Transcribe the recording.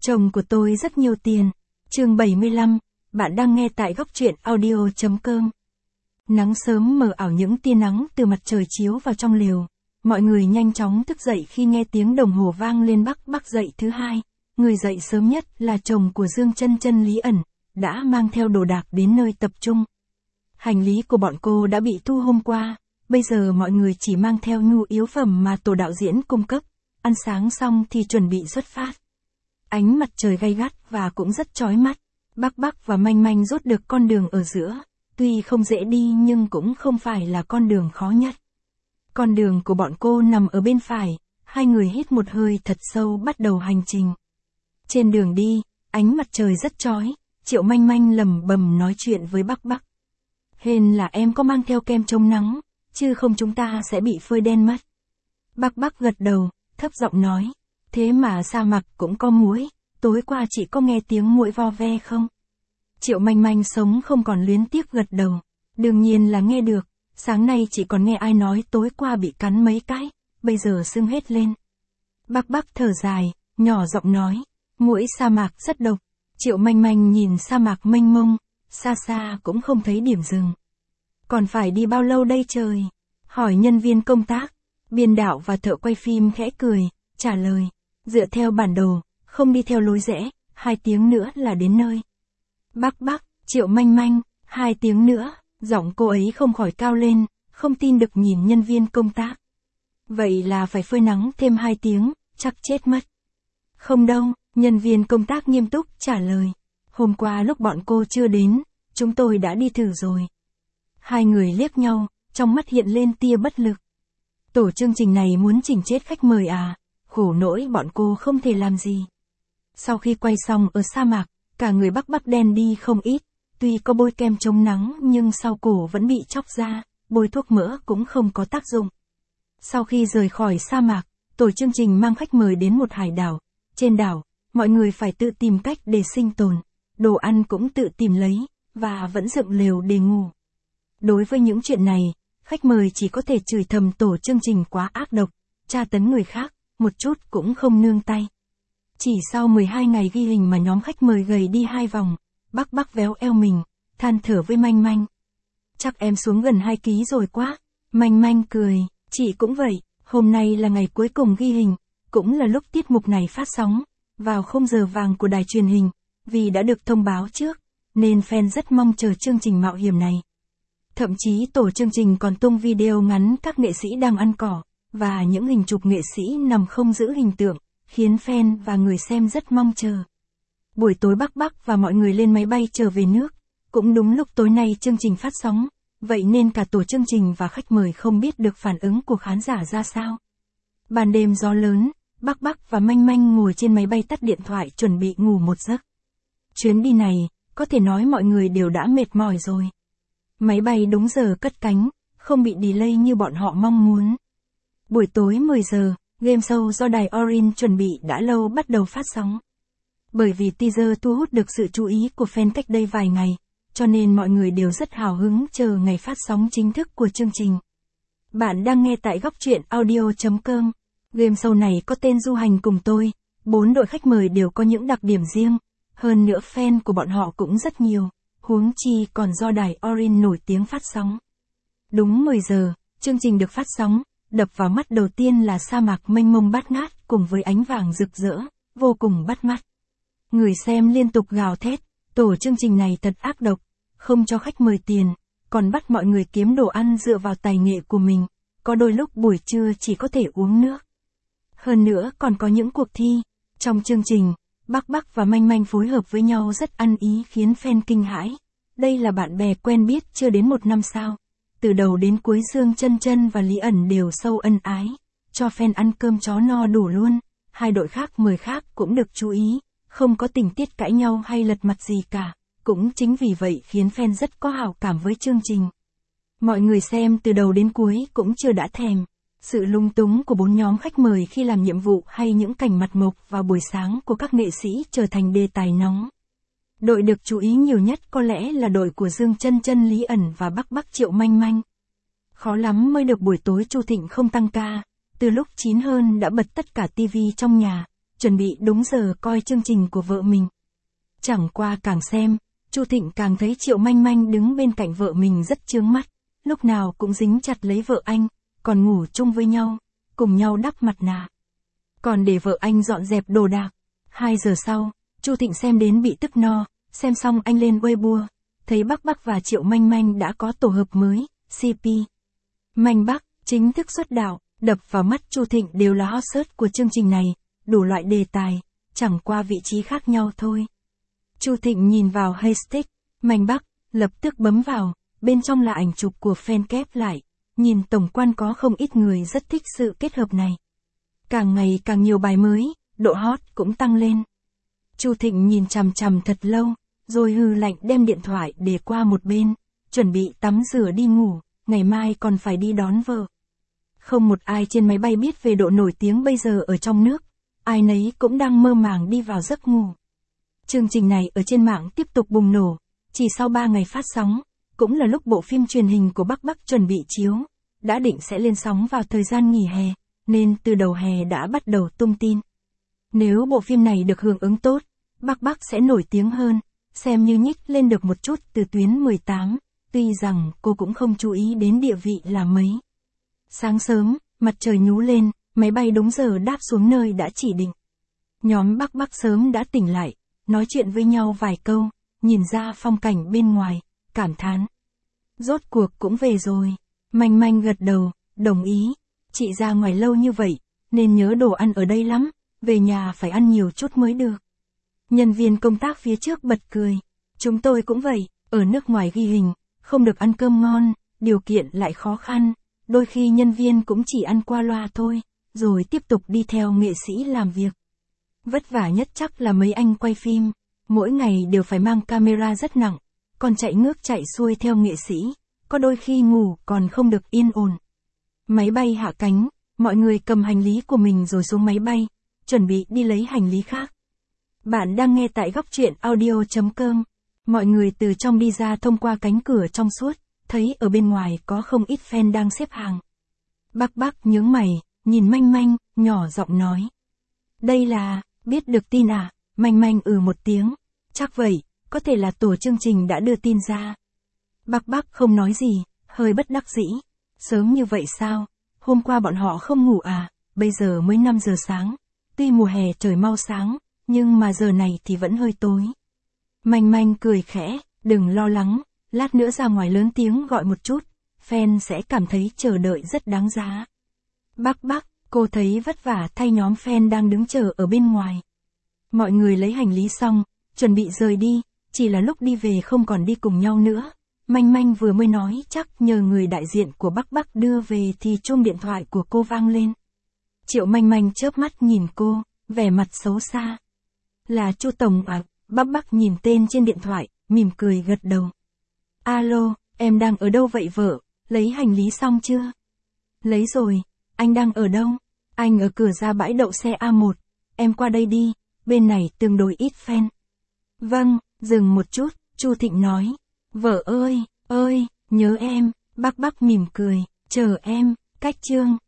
Chồng của tôi rất nhiều tiền. Chương 75, bạn đang nghe tại góc truyện audio.com. Nắng sớm mờ ảo những tia nắng từ mặt trời chiếu vào trong lều. Mọi người nhanh chóng thức dậy khi nghe tiếng đồng hồ vang lên. Bắc dậy thứ hai. Người dậy sớm nhất là chồng của Dương Chân Chân, Lý Ẩn, đã mang theo đồ đạc đến nơi tập trung. Hành lý của bọn cô đã bị thu hôm qua, bây giờ mọi người chỉ mang theo nhu yếu phẩm mà tổ đạo diễn cung cấp. Ăn sáng xong thì chuẩn bị xuất phát. Ánh mặt trời gay gắt và cũng rất chói mắt. Bắc và Manh rút được con đường ở giữa, tuy không dễ đi nhưng cũng không phải là con đường khó nhất. Con đường của bọn cô nằm ở bên phải, hai người hít một hơi thật sâu bắt đầu hành trình. Trên đường đi, ánh mặt trời rất chói, Triệu Manh lẩm bẩm nói chuyện với Bắc. Hên là em có mang theo kem chống nắng, chứ không chúng ta sẽ bị phơi đen mất. Bắc gật đầu, thấp giọng nói, thế mà sa mạc cũng có muỗi, tối qua chị có nghe tiếng muỗi vo ve không? Triệu Manh sống không còn luyến tiếc gật đầu, đương nhiên là nghe được, sáng nay chị còn nghe ai nói tối qua bị cắn mấy cái, bây giờ sưng hết lên. Bắc thở dài, nhỏ giọng nói, muỗi sa mạc rất độc. Triệu Manh nhìn sa mạc mênh mông, xa cũng không thấy điểm dừng. Còn phải đi bao lâu đây trời? Hỏi nhân viên công tác. Biên đạo và thợ quay phim khẽ cười, trả lời, dựa theo bản đồ, không đi theo lối rẽ, 2 tiếng nữa là đến nơi. Bắc, Triệu Manh, 2 tiếng nữa, giọng cô ấy không khỏi cao lên, không tin được nhìn nhân viên công tác. Vậy là phải phơi nắng thêm 2 tiếng, chắc chết mất. Không đâu, nhân viên công tác nghiêm túc trả lời. Hôm qua lúc bọn cô chưa đến, chúng tôi đã đi thử rồi. Hai người liếc nhau, trong mắt hiện lên tia bất lực. Tổ chương trình này muốn chỉnh chết khách mời à, khổ nỗi bọn cô không thể làm gì. Sau khi quay xong ở sa mạc, cả người Bắc đen đi không ít, tuy có bôi kem chống nắng nhưng sau cổ vẫn bị chóc ra, bôi thuốc mỡ cũng không có tác dụng. Sau khi rời khỏi sa mạc, tổ chương trình mang khách mời đến một hải đảo. Trên đảo, mọi người phải tự tìm cách để sinh tồn, đồ ăn cũng tự tìm lấy, và vẫn dựng lều để ngủ. Đối với những chuyện này, khách mời chỉ có thể chửi thầm tổ chương trình quá ác độc, tra tấn người khác, một chút cũng không nương tay. Chỉ sau 12 ngày ghi hình mà nhóm khách mời gầy đi 2 vòng, Bắc véo eo mình, than thở với Manh. Chắc em xuống gần 2 ký rồi quá. Manh cười, chị cũng vậy, hôm nay là ngày cuối cùng ghi hình, cũng là lúc tiết mục này phát sóng, vào khung giờ vàng của đài truyền hình, vì đã được thông báo trước, nên fan rất mong chờ chương trình mạo hiểm này. Thậm chí tổ chương trình còn tung video ngắn các nghệ sĩ đang ăn cỏ, và những hình chụp nghệ sĩ nằm không giữ hình tượng, khiến fan và người xem rất mong chờ. Buổi tối Bắc và mọi người lên máy bay trở về nước, cũng đúng lúc tối nay chương trình phát sóng, vậy nên cả tổ chương trình và khách mời không biết được phản ứng của khán giả ra sao. Ban đêm gió lớn, Bắc và Manh ngồi trên máy bay tắt điện thoại chuẩn bị ngủ một giấc. Chuyến đi này, có thể nói mọi người đều đã mệt mỏi rồi. Máy bay đúng giờ cất cánh, không bị delay như bọn họ mong muốn. Buổi tối 10 giờ, game show do đài Orange chuẩn bị đã lâu bắt đầu phát sóng. Bởi vì teaser thu hút được sự chú ý của fan cách đây vài ngày, cho nên mọi người đều rất hào hứng chờ ngày phát sóng chính thức của chương trình. Bạn đang nghe tại góc truyện audio.com. Game show này có tên Du Hành Cùng Tôi, 4 đội khách mời đều có những đặc điểm riêng, hơn nữa fan của bọn họ cũng rất nhiều, huống chi còn do đài Orange nổi tiếng phát sóng. Đúng 10 giờ, chương trình được phát sóng, đập vào mắt đầu tiên là sa mạc mênh mông bát ngát cùng với ánh vàng rực rỡ, vô cùng bắt mắt. Người xem liên tục gào thét, tổ chương trình này thật ác độc, không cho khách mời tiền, còn bắt mọi người kiếm đồ ăn dựa vào tài nghệ của mình, có đôi lúc buổi trưa chỉ có thể uống nước. Hơn nữa còn có những cuộc thi. Trong chương trình, Bắc và Manh phối hợp với nhau rất ăn ý khiến fan kinh hãi. Đây là bạn bè quen biết chưa đến 1 năm sao. Từ đầu đến cuối Dương Chân Chân và Lý Ẩn đều sâu ân ái, cho fan ăn cơm chó no đủ luôn. Hai đội khác mời khác cũng được chú ý, không có tình tiết cãi nhau hay lật mặt gì cả. Cũng chính vì vậy khiến fan rất có hảo cảm với chương trình. Mọi người xem từ đầu đến cuối cũng chưa đã thèm. Sự lung túng của 4 nhóm khách mời khi làm nhiệm vụ hay những cảnh mặt mộc vào buổi sáng của các nghệ sĩ trở thành đề tài nóng. Đội được chú ý nhiều nhất có lẽ là đội của Dương Chân Chân, Lý Ẩn và Bắc Triệu Manh. Khó lắm mới được buổi tối Chu Thịnh không tăng ca, từ lúc 9 hơn đã bật tất cả tivi trong nhà, chuẩn bị đúng giờ coi chương trình của vợ mình. Chẳng qua càng xem, Chu Thịnh càng thấy Triệu Manh Manh đứng bên cạnh vợ mình rất chướng mắt, lúc nào cũng dính chặt lấy vợ anh, còn ngủ chung với nhau, cùng nhau đắp mặt nạ. Còn để vợ anh dọn dẹp đồ đạc. 2 giờ sau, Chu Thịnh xem đến bị tức no, xem xong anh lên Weibo, thấy Bắc Bắc và Triệu Manh Manh đã có tổ hợp mới, CP. Manh Bắc, chính thức xuất đạo, đập vào mắt Chu Thịnh đều là hot search của chương trình này, đủ loại đề tài, chẳng qua vị trí khác nhau thôi. Chu Thịnh nhìn vào hashtag, Manh Bắc, lập tức bấm vào, bên trong là ảnh chụp của fan kép lại, nhìn tổng quan có không ít người rất thích sự kết hợp này. Càng ngày càng nhiều bài mới, độ hot cũng tăng lên. Chu Thịnh nhìn chằm chằm thật lâu, rồi hừ lạnh đem điện thoại để qua một bên, chuẩn bị tắm rửa đi ngủ, ngày mai còn phải đi đón vợ. Không một ai trên máy bay biết về độ nổi tiếng bây giờ ở trong nước, ai nấy cũng đang mơ màng đi vào giấc ngủ. Chương trình này ở trên mạng tiếp tục bùng nổ, chỉ sau 3 ngày phát sóng, cũng là lúc bộ phim truyền hình của Bắc Bắc chuẩn bị chiếu, đã định sẽ lên sóng vào thời gian nghỉ hè, nên từ đầu hè đã bắt đầu tung tin. Nếu bộ phim này được hưởng ứng tốt, Bắc Bắc sẽ nổi tiếng hơn, xem như nhích lên được một chút từ tuyến 18, tuy rằng cô cũng không chú ý đến địa vị là mấy. Sáng sớm, mặt trời nhú lên, máy bay đúng giờ đáp xuống nơi đã chỉ định. Nhóm Bắc Bắc sớm đã tỉnh lại, nói chuyện với nhau vài câu, nhìn ra phong cảnh bên ngoài, cảm thán. Rốt cuộc cũng về rồi. Manh Manh gật đầu, đồng ý. Chị ra ngoài lâu như vậy, nên nhớ đồ ăn ở đây lắm, về nhà phải ăn nhiều chút mới được. Nhân viên công tác phía trước bật cười. Chúng tôi cũng vậy, ở nước ngoài ghi hình, không được ăn cơm ngon, điều kiện lại khó khăn, đôi khi nhân viên cũng chỉ ăn qua loa thôi, rồi tiếp tục đi theo nghệ sĩ làm việc. Vất vả nhất chắc là mấy anh quay phim, mỗi ngày đều phải mang camera rất nặng, còn chạy ngước chạy xuôi theo nghệ sĩ, có đôi khi ngủ còn không được yên ổn. Máy bay hạ cánh, mọi người cầm hành lý của mình rồi xuống máy bay, chuẩn bị đi lấy hành lý khác. Bạn đang nghe tại góc truyện audio.com. Mọi người từ trong đi ra thông qua cánh cửa trong suốt, thấy ở bên ngoài có không ít fan đang xếp hàng. Bắc Bắc nhướng mày, nhìn Manh Manh, nhỏ giọng nói. Đây là, biết được tin à? Manh Manh một tiếng. Chắc vậy, có thể là tổ chương trình đã đưa tin ra. Bắc Bắc không nói gì, hơi bất đắc dĩ. Sớm như vậy sao? Hôm qua bọn họ không ngủ à? Bây giờ mới 5 giờ sáng. Tuy mùa hè trời mau sáng, nhưng mà giờ này thì vẫn hơi tối. Manh Manh cười khẽ, đừng lo lắng, lát nữa ra ngoài lớn tiếng gọi một chút, fan sẽ cảm thấy chờ đợi rất đáng giá. Bắc Bắc, cô thấy vất vả thay nhóm fan đang đứng chờ ở bên ngoài. Mọi người lấy hành lý xong, chuẩn bị rời đi, chỉ là lúc đi về không còn đi cùng nhau nữa. Manh Manh vừa mới nói chắc nhờ người đại diện của Bắc Bắc đưa về thì chuông điện thoại của cô vang lên. Triệu Manh Manh chớp mắt nhìn cô, vẻ mặt xấu xa. Là Chu Tổng à? Bắc Bắc nhìn tên trên điện thoại, mỉm cười gật đầu. Alo, em đang ở đâu vậy vợ? Lấy hành lý xong chưa? Lấy rồi, anh đang ở đâu? Anh ở cửa ra bãi đậu xe A1, em qua đây đi, bên này tương đối ít fan. Vâng, dừng một chút, Chu Thịnh nói. Vợ ơi, nhớ em, Bắc Bắc mỉm cười, chờ em, cách chương.